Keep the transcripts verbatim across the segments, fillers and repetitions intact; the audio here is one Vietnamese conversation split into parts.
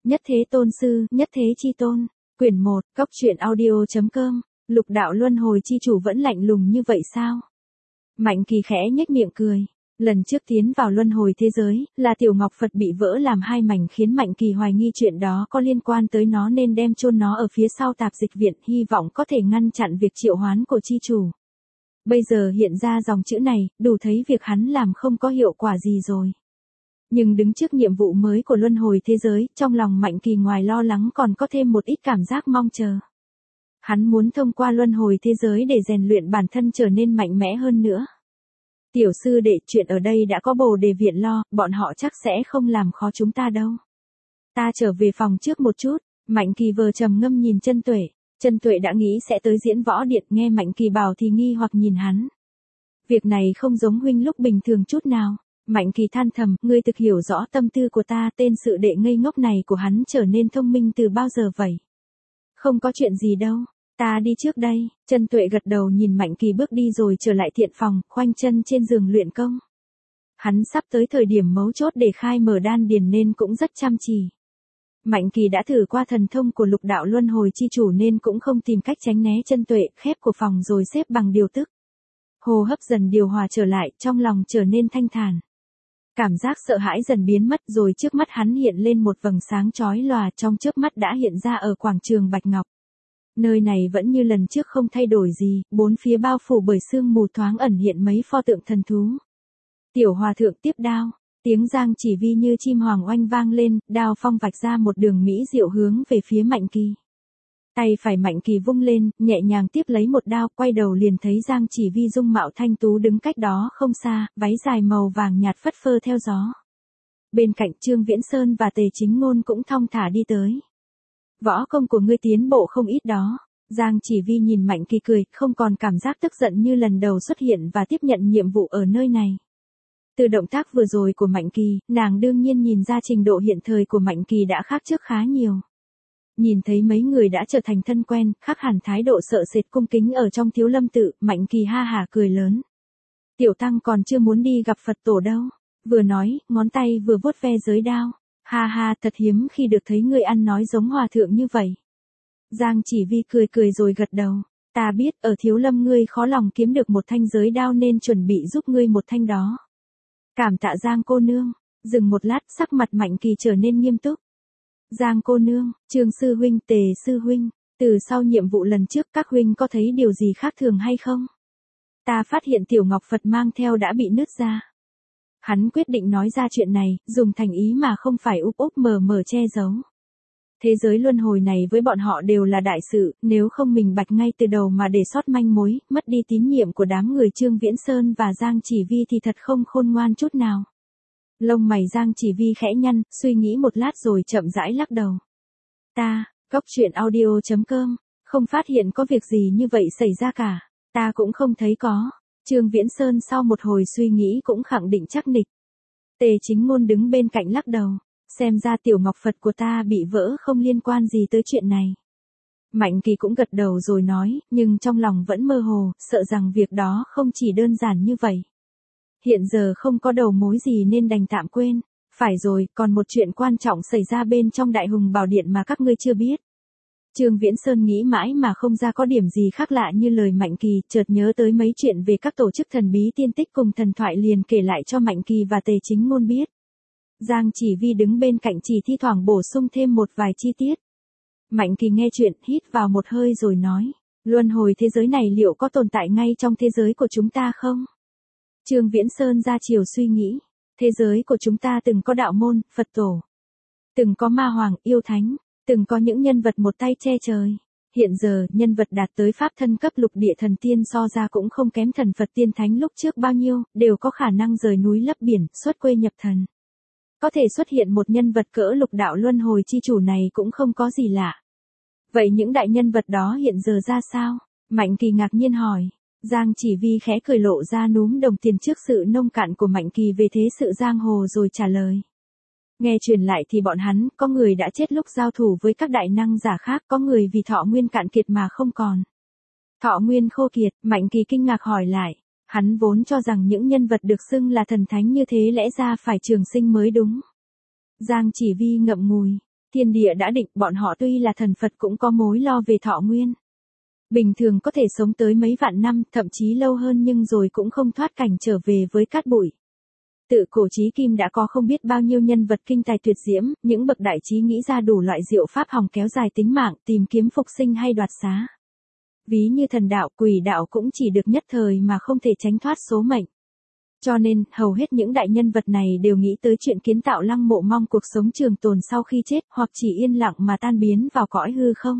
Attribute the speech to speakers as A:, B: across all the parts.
A: Nhất thế tôn sư, nhất thế chi tôn. Quyển một, Cốc truyện audio.com. Lục đạo luân hồi chi chủ vẫn lạnh lùng như vậy sao? Mạnh Kỳ khẽ nhếch miệng cười. Lần trước tiến vào luân hồi thế giới, là Tiểu Ngọc Phật bị vỡ làm hai mảnh khiến Mạnh Kỳ hoài nghi chuyện đó có liên quan tới nó nên đem chôn nó ở phía sau tạp dịch viện, hy vọng có thể ngăn chặn việc triệu hoán của chi chủ. Bây giờ hiện ra dòng chữ này, đủ thấy việc hắn làm không có hiệu quả gì rồi. Nhưng đứng trước nhiệm vụ mới của luân hồi thế giới, trong lòng Mạnh Kỳ ngoài lo lắng còn có thêm một ít cảm giác mong chờ. Hắn muốn thông qua luân hồi thế giới để rèn luyện bản thân trở nên mạnh mẽ hơn nữa. Tiểu sư đệ, chuyện ở đây đã có Bồ Đề viện lo, bọn họ chắc sẽ không làm khó chúng ta đâu. Ta trở về phòng trước một chút. Mạnh Kỳ vờ trầm ngâm nhìn Chân Tuệ. Chân Tuệ đã nghĩ sẽ tới diễn võ điện, nghe Mạnh Kỳ bảo thì nghi hoặc nhìn hắn. Việc này không giống huynh lúc bình thường chút nào. Mạnh Kỳ than thầm, ngươi thực hiểu rõ tâm tư của ta, tên sự đệ ngây ngốc này của hắn trở nên thông minh từ bao giờ vậy? Không có chuyện gì đâu, ta đi trước đây. Chân Tuệ gật đầu nhìn Mạnh Kỳ bước đi rồi trở lại thiện phòng, khoanh chân trên giường luyện công. Hắn sắp tới thời điểm mấu chốt để khai mở đan điền nên cũng rất chăm chỉ. Mạnh Kỳ đã thử qua thần thông của lục đạo luân hồi chi chủ nên cũng không tìm cách tránh né Chân Tuệ, khép của phòng rồi xếp bằng điều tức. Hô hấp dần điều hòa trở lại, trong lòng trở nên thanh thản. Cảm giác sợ hãi dần biến mất rồi trước mắt hắn hiện lên một vầng sáng chói lòa, trong chớp mắt đã hiện ra ở quảng trường Bạch Ngọc. Nơi này vẫn như lần trước không thay đổi gì, bốn phía bao phủ bởi sương mù, thoáng ẩn hiện mấy pho tượng thần thú. Tiểu hòa thượng tiếp đao, tiếng giang chỉ vi như chim hoàng oanh vang lên, đao phong vạch ra một đường mỹ diệu hướng về phía Mạnh Kỳ. Tay phải Mạnh Kỳ vung lên, nhẹ nhàng tiếp lấy một đao, quay đầu liền thấy Giang Chỉ Vi dung mạo thanh tú đứng cách đó không xa, váy dài màu vàng nhạt phất phơ theo gió. Bên cạnh Trương Viễn Sơn và Tề Chính Ngôn cũng thong thả đi tới. Võ công của ngươi tiến bộ không ít đó. Giang Chỉ Vi nhìn Mạnh Kỳ cười, không còn cảm giác tức giận như lần đầu xuất hiện và tiếp nhận nhiệm vụ ở nơi này. Từ động tác vừa rồi của Mạnh Kỳ, nàng đương nhiên nhìn ra trình độ hiện thời của Mạnh Kỳ đã khác trước khá nhiều. Nhìn thấy mấy người đã trở thành thân quen, khác hẳn thái độ sợ sệt cung kính ở trong Thiếu Lâm tự, Mạnh Kỳ ha hả cười lớn. Tiểu tăng còn chưa muốn đi gặp Phật tổ đâu. Vừa nói, ngón tay vừa vuốt ve giới đao. Ha ha, thật hiếm khi được thấy ngươi ăn nói giống hòa thượng như vậy. Giang Chỉ Vi cười cười rồi gật đầu. Ta biết, ở Thiếu Lâm ngươi khó lòng kiếm được một thanh giới đao nên chuẩn bị giúp ngươi một thanh đó. Cảm tạ Giang cô nương. Dừng một lát, sắc mặt Mạnh Kỳ trở nên nghiêm túc. Giang cô nương, Trương sư huynh, Tề sư huynh, từ sau nhiệm vụ lần trước các huynh có thấy điều gì khác thường hay không? Ta phát hiện Tiểu Ngọc Phật mang theo đã bị nứt ra. Hắn quyết định nói ra chuyện này, dùng thành ý mà không phải úp úp mờ mờ che giấu. Thế giới luân hồi này với bọn họ đều là đại sự, nếu không mình bạch ngay từ đầu mà để sót manh mối, mất đi tín nhiệm của đám người Trương Viễn Sơn và Giang Chỉ Vi thì thật không khôn ngoan chút nào. Lông mày Giang Chỉ Vi khẽ nhăn, suy nghĩ một lát rồi chậm rãi lắc đầu. Ta, Cốc truyện audio.com, không phát hiện có việc gì như vậy xảy ra cả. Ta cũng không thấy có. Trương Viễn Sơn sau một hồi suy nghĩ cũng khẳng định chắc nịch. Tề Chính Ngôn đứng bên cạnh lắc đầu. Xem ra Tiểu Ngọc Phật của ta bị vỡ không liên quan gì tới chuyện này. Mạnh Kỳ cũng gật đầu rồi nói, nhưng trong lòng vẫn mơ hồ, sợ rằng việc đó không chỉ đơn giản như vậy. Hiện giờ không có đầu mối gì nên đành tạm quên. Phải rồi, còn một chuyện quan trọng xảy ra bên trong Đại Hùng Bảo Điện mà các ngươi chưa biết. Trương Viễn Sơn nghĩ mãi mà không ra có điểm gì khác lạ như lời Mạnh Kỳ, chợt nhớ tới mấy chuyện về các tổ chức thần bí tiên tích cùng thần thoại liền kể lại cho Mạnh Kỳ và Tề Chính Ngôn biết. Giang Chỉ Vi đứng bên cạnh chỉ thi thoảng bổ sung thêm một vài chi tiết. Mạnh Kỳ nghe chuyện, hít vào một hơi rồi nói, luân hồi thế giới này liệu có tồn tại ngay trong thế giới của chúng ta không? Trương Viễn Sơn ra chiều suy nghĩ, thế giới của chúng ta từng có đạo môn, Phật tổ, từng có ma hoàng, yêu thánh, từng có những nhân vật một tay che trời. Hiện giờ, nhân vật đạt tới pháp thân cấp lục địa thần tiên so ra cũng không kém thần Phật tiên thánh lúc trước bao nhiêu, đều có khả năng rời núi lấp biển, xuất quê nhập thần. Có thể xuất hiện một nhân vật cỡ lục đạo luân hồi chi chủ này cũng không có gì lạ. Vậy những đại nhân vật đó hiện giờ ra sao? Mạnh Kỳ ngạc nhiên hỏi. Giang Chỉ Vi khẽ cười lộ ra núm đồng tiền trước sự nông cạn của Mạnh Kỳ về thế sự giang hồ rồi trả lời. Nghe truyền lại thì bọn hắn, có người đã chết lúc giao thủ với các đại năng giả khác, có người vì thọ nguyên cạn kiệt mà không còn. Thọ nguyên khô kiệt, Mạnh Kỳ kinh ngạc hỏi lại. Hắn vốn cho rằng những nhân vật được xưng là thần thánh như thế lẽ ra phải trường sinh mới đúng. Giang Chỉ Vi ngậm ngùi. thiên địa đã định, bọn họ tuy là thần Phật cũng có mối lo về thọ nguyên. Bình thường có thể sống tới mấy vạn năm, thậm chí lâu hơn nhưng rồi cũng không thoát cảnh trở về với cát bụi. Tự cổ chí kim đã có không biết bao nhiêu nhân vật kinh tài tuyệt diễm, những bậc đại trí nghĩ ra đủ loại diệu pháp hòng kéo dài tính mạng, tìm kiếm phục sinh hay đoạt xá. Ví như thần đạo, quỷ đạo cũng chỉ được nhất thời mà không thể tránh thoát số mệnh. Cho nên, hầu hết những đại nhân vật này đều nghĩ tới chuyện kiến tạo lăng mộ mong cuộc sống trường tồn sau khi chết, hoặc chỉ yên lặng mà tan biến vào cõi hư không.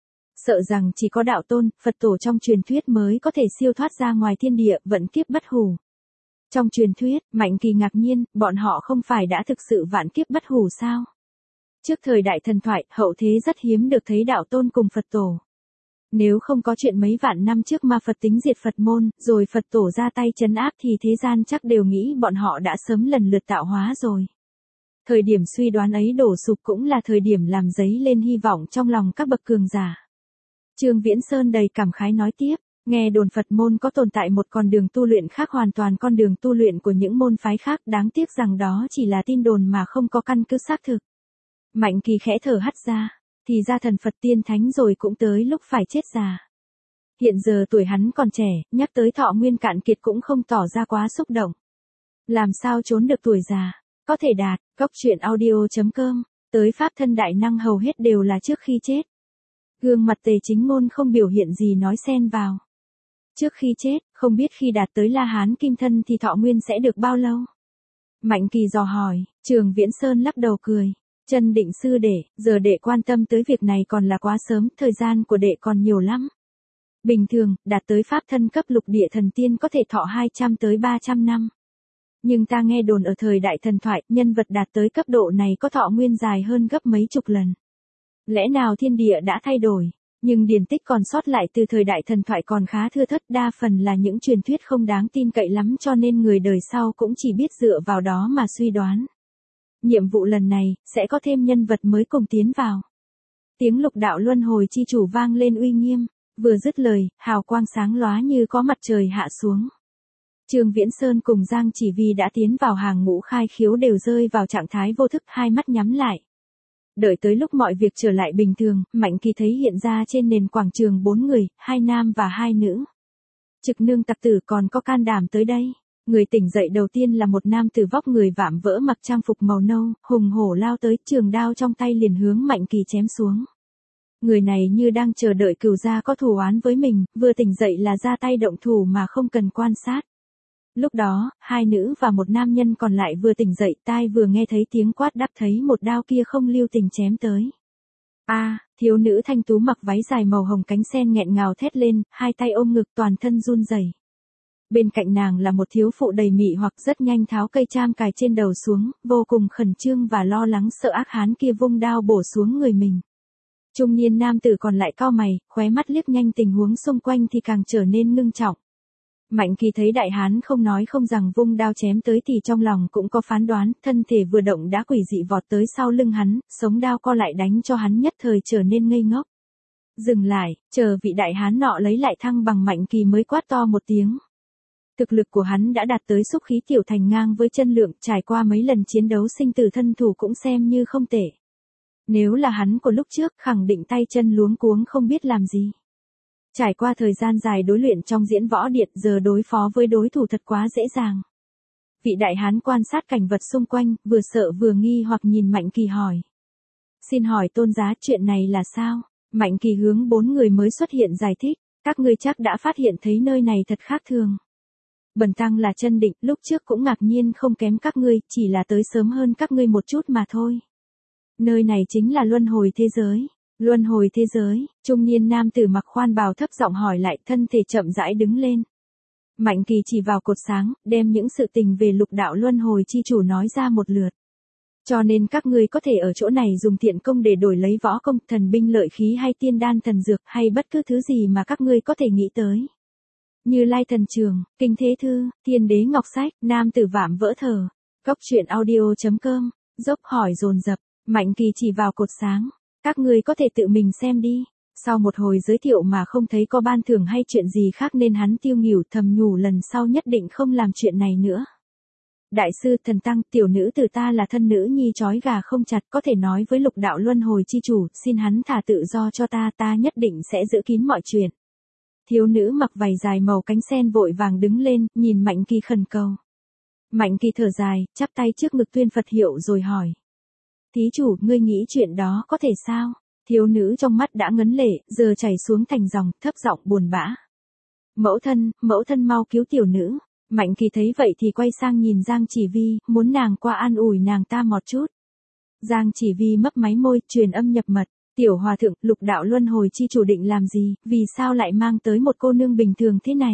A: Sợ rằng chỉ có đạo tôn, Phật tổ trong truyền thuyết mới có thể siêu thoát ra ngoài thiên địa, vận kiếp bất hủ. Trong truyền thuyết, Mạnh Kỳ ngạc nhiên, bọn họ không phải đã thực sự vạn kiếp bất hủ sao? Trước thời đại thần thoại, hậu thế rất hiếm được thấy đạo tôn cùng Phật tổ. Nếu không có chuyện mấy vạn năm trước ma Phật tính diệt Phật môn, rồi Phật tổ ra tay trấn áp thì thế gian chắc đều nghĩ bọn họ đã sớm lần lượt tạo hóa rồi. Thời điểm suy đoán ấy đổ sụp cũng là thời điểm làm dấy lên hy vọng trong lòng các bậc cường giả. Trương Viễn Sơn đầy cảm khái nói tiếp, nghe đồn Phật môn có tồn tại một con đường tu luyện khác hoàn toàn con đường tu luyện của những môn phái khác, đáng tiếc rằng đó chỉ là tin đồn mà không có căn cứ xác thực. Mạnh Kỳ khẽ thở hắt ra, thì ra thần Phật tiên thánh rồi cũng tới lúc phải chết già. Hiện giờ tuổi hắn còn trẻ, nhắc tới thọ nguyên cạn kiệt cũng không tỏ ra quá xúc động. Làm sao trốn được tuổi già, có thể đạt, cốc truyện audio chấm com, tới pháp thân đại năng hầu hết đều là trước khi chết. Gương mặt Tề Chính Ngôn không biểu hiện gì nói xen vào. Trước khi chết, không biết khi đạt tới La Hán kim thân thì thọ nguyên sẽ được bao lâu? Mạnh Kỳ dò hỏi, Trường Viễn Sơn lắc đầu cười. Chân Định sư đệ, giờ đệ quan tâm tới việc này còn là quá sớm, thời gian của đệ còn nhiều lắm. Bình thường, đạt tới pháp thân cấp lục địa thần tiên có thể thọ hai trăm tới ba trăm năm. Nhưng ta nghe đồn ở thời đại thần thoại, nhân vật đạt tới cấp độ này có thọ nguyên dài hơn gấp mấy chục lần. Lẽ nào thiên địa đã thay đổi, nhưng điển tích còn sót lại từ thời đại thần thoại còn khá thưa thớt, đa phần là những truyền thuyết không đáng tin cậy lắm, cho nên người đời sau cũng chỉ biết dựa vào đó mà suy đoán. Nhiệm vụ lần này, sẽ có thêm nhân vật mới cùng tiến vào. Tiếng lục đạo luân hồi chi chủ vang lên uy nghiêm, vừa dứt lời, hào quang sáng lóa như có mặt trời hạ xuống. Trương Viễn Sơn cùng Giang Chỉ Vi đã tiến vào hàng ngũ khai khiếu đều rơi vào trạng thái vô thức, hai mắt nhắm lại. Đợi tới lúc mọi việc trở lại bình thường, Mạnh Kỳ thấy hiện ra trên nền quảng trường bốn người, hai nam và hai nữ. Trực nương tặc tử còn có can đảm tới đây. Người tỉnh dậy đầu tiên là một nam tử vóc người vạm vỡ mặc trang phục màu nâu, hùng hổ lao tới, trường đao trong tay liền hướng Mạnh Kỳ chém xuống. Người này như đang chờ đợi cừu gia có thù oán với mình, vừa tỉnh dậy là ra tay động thủ mà không cần quan sát. Lúc đó, hai nữ và một nam nhân còn lại vừa tỉnh dậy, tai vừa nghe thấy tiếng quát đáp, thấy một đao kia không lưu tình chém tới. A, à, thiếu nữ thanh tú mặc váy dài màu hồng cánh sen nghẹn ngào thét lên, hai tay ôm ngực toàn thân run rẩy. Bên cạnh nàng là một thiếu phụ đầy mị hoặc rất nhanh tháo cây cham cài trên đầu xuống, vô cùng khẩn trương và lo lắng sợ ác hán kia vung đao bổ xuống người mình. Trung niên nam tử còn lại cau mày, khóe mắt liếc nhanh tình huống xung quanh thì càng trở nên ngưng trọng. Mạnh Kỳ thấy đại hán không nói không rằng vung đao chém tới thì trong lòng cũng có phán đoán, thân thể vừa động đã quỷ dị vọt tới sau lưng hắn, sống đao co lại đánh cho hắn nhất thời trở nên ngây ngốc. Dừng lại, chờ vị đại hán nọ lấy lại thăng bằng, Mạnh Kỳ mới quát to một tiếng. Thực lực của hắn đã đạt tới xúc khí tiểu thành ngang với chân lượng, trải qua mấy lần chiến đấu sinh tử thân thủ cũng xem như không tệ. Nếu là hắn của lúc trước, khẳng định tay chân luống cuống không biết làm gì. Trải qua thời gian dài đối luyện trong diễn võ điện, giờ đối phó với đối thủ thật quá dễ dàng. Vị đại hán quan sát cảnh vật xung quanh, vừa sợ vừa nghi hoặc nhìn Mạnh Kỳ hỏi. Xin hỏi tôn giá, chuyện này là sao? Mạnh Kỳ hướng bốn người mới xuất hiện giải thích, các ngươi chắc đã phát hiện thấy nơi này thật khác thường. Bần tăng là Chân Định, lúc trước cũng ngạc nhiên không kém các ngươi, chỉ là tới sớm hơn các ngươi một chút mà thôi. Nơi này chính là luân hồi thế giới. Luân hồi thế giới, trung niên nam tử mặc khoan bào thấp giọng hỏi lại, thân thể chậm rãi đứng lên. Mạnh Kỳ chỉ vào cột sáng, đem những sự tình về lục đạo luân hồi chi chủ nói ra một lượt. Cho nên các ngươi có thể ở chỗ này dùng thiện công để đổi lấy võ công, thần binh lợi khí hay tiên đan thần dược, hay bất cứ thứ gì mà các ngươi có thể nghĩ tới. Như Lai Thần Trường, Kinh Thế Thư, Thiên Đế Ngọc Sách, nam tử vạm vỡ thở. Cốc truyện audio chấm com, dốc hỏi dồn dập, Mạnh Kỳ chỉ vào cột sáng. Các ngươi có thể tự mình xem đi. Sau một hồi giới thiệu mà không thấy có ban thưởng hay chuyện gì khác nên hắn tiêu nghỉu thầm nhủ lần sau nhất định không làm chuyện này nữa. Đại sư thần tăng, tiểu nữ từ ta là thân nữ nhi trói gà không chặt, có thể nói với lục đạo luân hồi chi chủ, xin hắn thả tự do cho ta, ta nhất định sẽ giữ kín mọi chuyện. Thiếu nữ mặc vải dài màu cánh sen vội vàng đứng lên, nhìn Mạnh Kỳ khẩn cầu. Mạnh Kỳ thở dài, chắp tay trước ngực tuyên Phật hiệu rồi hỏi. Thí chủ, ngươi nghĩ chuyện đó có thể sao? Thiếu nữ trong mắt đã ngấn lệ, giờ chảy xuống thành dòng, thấp giọng buồn bã. Mẫu thân, mẫu thân mau cứu tiểu nữ. Mạnh Kỳ thấy vậy thì quay sang nhìn Giang Chỉ Vi, muốn nàng qua an ủi nàng ta một chút. Giang Chỉ Vi mấp máy môi, truyền âm nhập mật. Tiểu hòa thượng, lục đạo luân hồi chi chủ định làm gì, vì sao lại mang tới một cô nương bình thường thế này?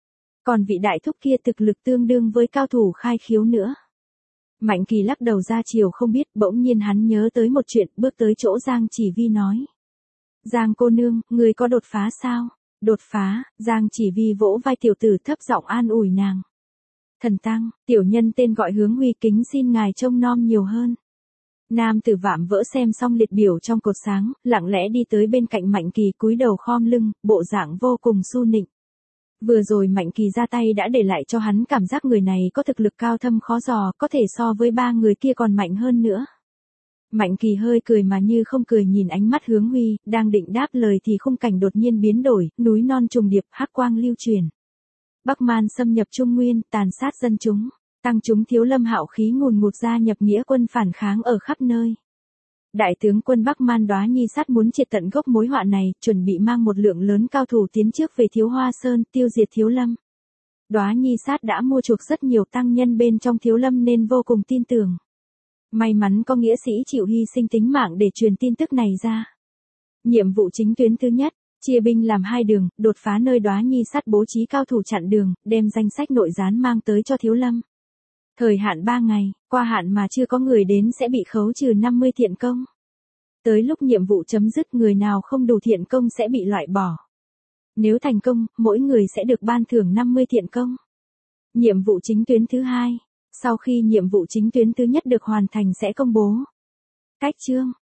A: Còn vị đại thúc kia thực lực tương đương với cao thủ khai khiếu nữa. Mạnh Kỳ lắc đầu ra chiều không biết, bỗng nhiên hắn nhớ tới một chuyện, bước tới chỗ Giang Chỉ Vi nói. Giang cô nương, người có đột phá sao? Đột phá, Giang Chỉ Vi vỗ vai tiểu tử thấp giọng an ủi nàng. Thần tăng, tiểu nhân tên gọi Hướng Huy, kính xin ngài trông nom nhiều hơn. Nam tử vạm vỡ xem xong liệt biểu trong cột sáng, lặng lẽ đi tới bên cạnh Mạnh Kỳ cúi đầu khom lưng, bộ dạng vô cùng su nịnh. Vừa rồi Mạnh Kỳ ra tay đã để lại cho hắn cảm giác người này có thực lực cao thâm khó dò, có thể so với ba người kia còn mạnh hơn nữa. Mạnh Kỳ hơi cười mà như không cười nhìn ánh mắt Hướng Huy, đang định đáp lời thì khung cảnh đột nhiên biến đổi, núi non trùng điệp, hắc quang lưu truyền. Bắc Man xâm nhập Trung Nguyên, tàn sát dân chúng, tăng chúng Thiếu Lâm hạo khí ngùn ngụt gia nhập nghĩa quân phản kháng ở khắp nơi. Đại tướng quân Bắc Man Đóa Nhi Sát muốn triệt tận gốc mối họa này, chuẩn bị mang một lượng lớn cao thủ tiến trước về Thiếu Hoa Sơn, tiêu diệt Thiếu Lâm. Đóa Nhi Sát đã mua chuộc rất nhiều tăng nhân bên trong Thiếu Lâm nên vô cùng tin tưởng. May mắn có nghĩa sĩ chịu hy sinh tính mạng để truyền tin tức này ra. Nhiệm vụ chính tuyến thứ nhất, chia binh làm hai đường, đột phá nơi Đóa Nhi Sát bố trí cao thủ chặn đường, đem danh sách nội gián mang tới cho Thiếu Lâm. Thời hạn ba ngày, qua hạn mà chưa có người đến sẽ bị khấu trừ năm mươi thiện công. Tới lúc nhiệm vụ chấm dứt, người nào không đủ thiện công sẽ bị loại bỏ. Nếu thành công, mỗi người sẽ được ban thưởng năm mươi thiện công. Nhiệm vụ chính tuyến thứ hai, sau khi nhiệm vụ chính tuyến thứ nhất được hoàn thành sẽ công bố. Cách chương